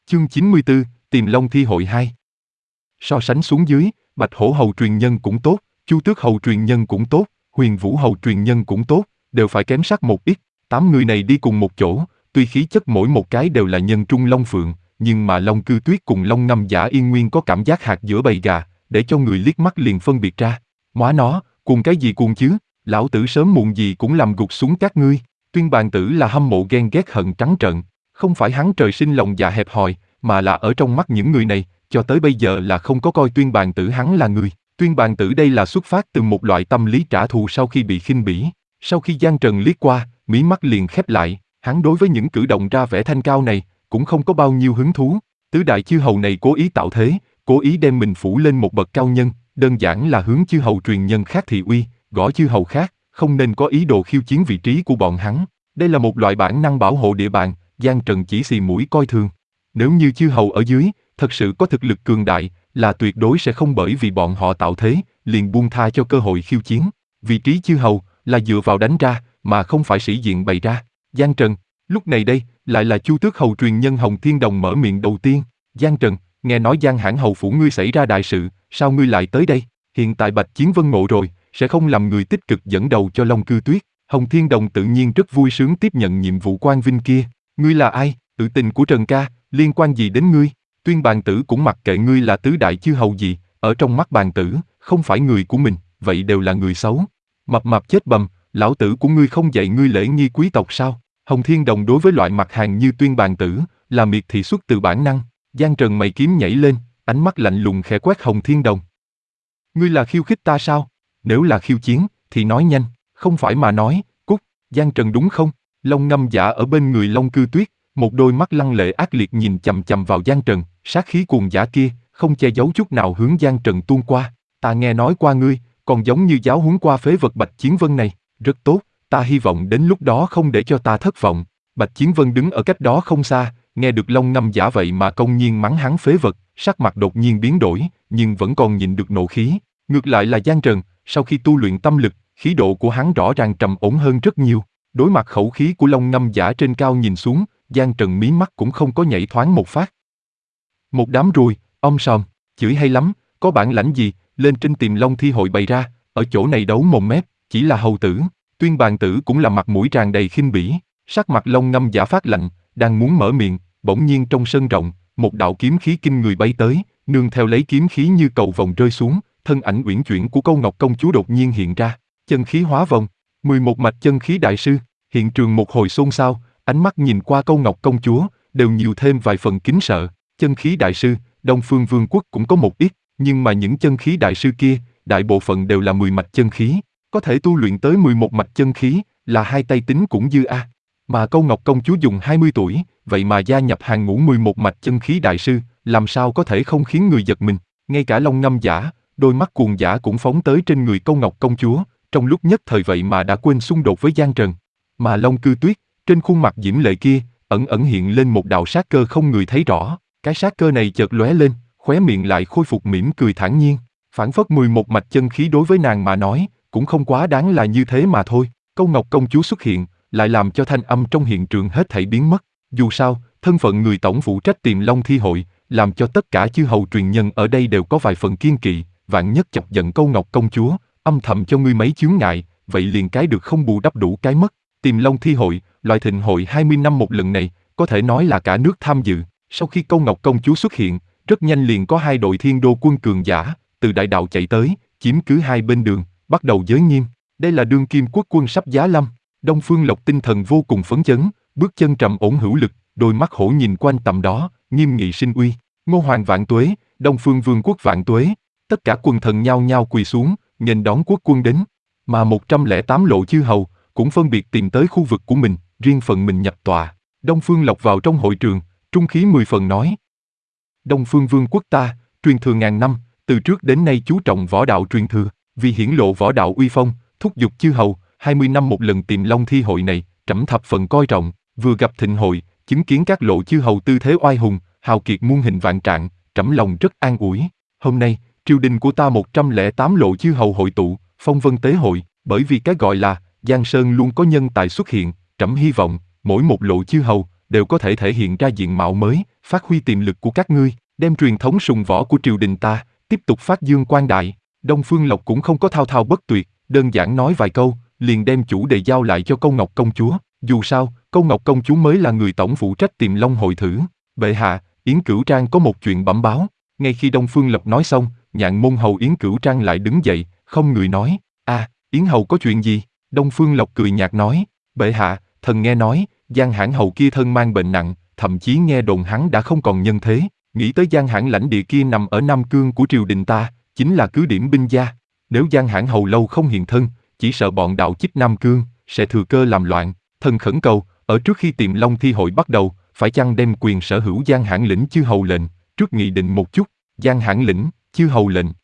Chương 94, Tìm Long Thi Hội 2. So sánh xuống dưới, Bạch Hổ Hầu truyền nhân cũng tốt, Chu Tước Hầu truyền nhân cũng tốt, Huyền Vũ Hầu truyền nhân cũng tốt, đều phải kém sắc một ít. 8 người này đi cùng một chỗ, tuy khí chất mỗi một cái đều là nhân trung long phượng, nhưng mà Long Cư Tuyết cùng Long Ngâm Giả Yên Nguyên có cảm giác hạt giữa bầy gà, để cho người liếc mắt liền phân biệt ra. Móa nó, cuồng cái gì cuồng chứ, lão tử sớm muộn gì cũng làm gục xuống các ngươi. Tuyên Bàn Tử là hâm mộ ghen ghét hận trắng trợn, không phải hắn trời sinh lòng dạ hẹp hòi, mà là ở trong mắt những người này, cho tới bây giờ là không có coi Tuyên Bàn Tử hắn là người. Tuyên Bàn Tử đây là xuất phát từ một loại tâm lý trả thù sau khi bị khinh bỉ. Sau khi Giang Trần liếc qua, mí mắt liền khép lại, hắn đối với những cử động ra vẻ thanh cao này, cũng không có bao nhiêu hứng thú. Tứ đại chư hầu này cố ý tạo thế, cố ý đem mình phủ lên một bậc cao nhân, đơn giản là hướng chư hầu truyền nhân khác thị uy, gõ chư hầu khác, không nên có ý đồ khiêu chiến vị trí của bọn hắn. Đây là một loại bản năng bảo hộ địa bàn, Giang Trần chỉ xì mũi coi thường. Nếu như chư hầu ở dưới, thật sự có thực lực cường đại, là tuyệt đối sẽ không bởi vì bọn họ tạo thế, liền buông tha cho cơ hội khiêu chiến. Vị trí chư hầu, là dựa vào đánh ra, mà không phải sĩ diện bày ra. Giang Trần, lúc này đây, lại là Chu Tước Hầu truyền nhân Hồng Thiên Đồng mở miệng đầu tiên. Giang Trần, nghe nói Giang Hãn Hầu phủ ngươi xảy ra đại sự, sao ngươi lại tới đây? Hiện tại Bạch Chiến Vân ngộ rồi, sẽ không làm người tích cực dẫn đầu cho Long Cư Tuyết. Hồng Thiên Đồng tự nhiên rất vui sướng tiếp nhận nhiệm vụ quan vinh kia. Ngươi là ai? Tự tình của Trần ca, liên quan gì đến ngươi? Tuyên Bàn Tử cũng mặc kệ ngươi là tứ đại chư hầu gì, ở trong mắt Bàn Tử, không phải người của mình, vậy đều là người xấu. Mập mạp chết bầm, lão tử của ngươi không dạy ngươi lễ nghi quý tộc sao? Hồng Thiên Đồng đối với loại mặt hàng như Tuyên Bàn Tử, là miệt thị xuất từ bản năng. Giang Trần mày kiếm nhảy lên, ánh mắt lạnh lùng khẽ quét Hồng Thiên Đồng. Ngươi là khiêu khích ta sao? Nếu là khiêu chiến, thì nói nhanh, không phải mà nói, cút. Giang Trần đúng không? Long Ngâm Giả ở bên người Long Cư Tuyết, một đôi mắt lăng lệ ác liệt nhìn chằm chằm vào Giang Trần, sát khí cuồng dã kia, không che giấu chút nào hướng Giang Trần tuôn qua. Ta nghe nói qua ngươi, còn giống như giáo huấn qua phế vật Bạch Chiến Vân này, rất tốt, ta hy vọng đến lúc đó không để cho ta thất vọng. Bạch Chiến Vân đứng ở cách đó không xa, nghe được Long Ngâm Giả vậy mà công nhiên mắng hắn phế vật, sắc mặt đột nhiên biến đổi, nhưng vẫn còn nhịn được nộ khí. Ngược lại là Giang Trần, sau khi tu luyện tâm lực, khí độ của hắn rõ ràng trầm ổn hơn rất nhiều. Đối mặt khẩu khí của Long Ngâm Giả trên cao nhìn xuống, Giang Trần mí mắt cũng không có nhảy thoáng một phát. Một đám ruồi, sòm, chửi hay lắm, có bản lãnh gì, lên trên Tìm Long Thi Hội bày ra, ở chỗ này đấu mồm mép, chỉ là hầu tử. Tuyên Bàn Tử cũng là mặt mũi tràn đầy khinh bỉ, sắc mặt Long Ngâm Giả phát lạnh, đang muốn mở miệng, bỗng nhiên trong sân rộng, một đạo kiếm khí kinh người bay tới, nương theo lấy kiếm khí như cầu vồng rơi xuống, thân ảnh uyển chuyển của Câu Ngọc công chúa đột nhiên hiện ra, chân khí hóa vòng, 11 mạch chân khí đại sư. Hiện trường một hồi xôn xao, ánh mắt nhìn qua Câu Ngọc công chúa, đều nhiều thêm vài phần kính sợ. Chân khí đại sư, Đông Phương Vương quốc cũng có một ít, nhưng mà những chân khí đại sư kia, đại bộ phận đều là 10 mạch chân khí, có thể tu luyện tới 11 mạch chân khí, là hai tay tính cũng dư a. Mà Câu Ngọc công chúa dùng 20 tuổi, vậy mà gia nhập hàng ngũ 11 mạch chân khí đại sư, làm sao có thể không khiến người giật mình. Ngay cả Long Ngâm Giả, đôi mắt cuồng dã cũng phóng tới trên người Câu Ngọc công chúa, trong lúc nhất thời vậy mà đã quên xung đột với Giang Trần. Mà Long Cư Tuyết, trên khuôn mặt diễm lệ kia, ẩn ẩn hiện lên một đạo sát cơ không người thấy rõ. Cái sát cơ này chợt lóe lên, khóe miệng lại khôi phục mỉm cười thản nhiên. Phảng phất 11 mạch chân khí đối với nàng mà nói, cũng không quá đáng là như thế mà thôi. Câu Ngọc công chúa xuất hiện, lại làm cho thanh âm trong hiện trường hết thảy biến mất. Dù sao, thân phận người tổng phụ trách Tìm Long Thi Hội, làm cho tất cả chư hầu truyền nhân ở đây đều có vài phần kiên kỵ. Vạn nhất chọc giận Câu Ngọc công chúa, âm thầm cho ngươi mấy chướng ngại, vậy liền cái được không bù đắp đủ cái mất. Tìm Long Thi Hội, loại thịnh hội 20 năm một lần này, có thể nói là cả nước tham dự. Sau khi Câu Ngọc công chúa xuất hiện, rất nhanh liền có hai đội Thiên Đô quân cường giả, từ đại đạo chạy tới, chiếm cứ hai bên đường, bắt đầu giới nghiêm. Đây là đương kim quốc quân sắp giá lâm. Đông Phương Lộc tinh thần vô cùng phấn chấn, bước chân trầm ổn hữu lực, đôi mắt hổ nhìn quanh tầm đó, nghiêm nghị sinh uy. Ngô Hoàng vạn tuế, Đông Phương Vương quốc vạn tuế. Tất cả quần thần nhao nhao quỳ xuống, nghênh đón quốc quân đến. Mà 108 lộ chư hầu cũng phân biệt tìm tới khu vực của mình, riêng phần mình nhập tọa. Đông Phương Lộc vào trong hội trường, trung khí 10 phần nói: Đông Phương Vương quốc ta, truyền thừa ngàn năm, từ trước đến nay chú trọng võ đạo truyền thừa, vì hiển lộ võ đạo uy phong, thúc giục chư hầu, 20 năm một lần Tìm Long Thi Hội này, trẫm thập phần coi trọng, vừa gặp thịnh hội, chứng kiến các lộ chư hầu tư thế oai hùng, hào kiệt muôn hình vạn trạng, trẫm lòng rất an ủi. Hôm nay, triều đình của ta 108 lộ chư hầu hội tụ, phong vân tế hội, bởi vì cái gọi là Giang Sơn luôn có nhân tài xuất hiện, trẫm hy vọng mỗi một lộ chư hầu đều có thể thể hiện ra diện mạo mới, phát huy tiềm lực của các ngươi, đem truyền thống sùng võ của triều đình ta, tiếp tục phát dương quang đại. Đông Phương Lộc cũng không có thao thao bất tuyệt, đơn giản nói vài câu, liền đem chủ đề giao lại cho Câu Ngọc công chúa. Dù sao, Câu Ngọc công chúa mới là người tổng phụ trách Tiềm Long hội thử. Bệ hạ, Yến Cửu Trang có một chuyện bẩm báo. Ngay khi Đông Phương Lộc nói xong, Nhạn môn hầu Yến Cửu Trang lại đứng dậy, không người nói. Yến hầu có chuyện gì? Đông Phương Lộc cười nhạt nói. Bệ hạ, thần nghe nói, Giang Hãn hầu kia thân mang bệnh nặng, thậm chí nghe đồn hắn đã không còn nhân thế. Nghĩ tới Giang Hãn lãnh địa kia nằm ở Nam Cương của triều đình ta, chính là cứ điểm binh gia. Nếu Giang Hãn hầu lâu không hiện thân, chỉ sợ bọn đạo chích Nam Cương sẽ thừa cơ làm loạn. Thần khẩn cầu, ở trước khi Tiềm Long thi hội bắt đầu, phải chăng đem quyền sở hữu Giang Hãn lĩnh chư hầu lệnh, trước nghị định một chút. Giang Hãn lĩnh, chư hầu lệnh,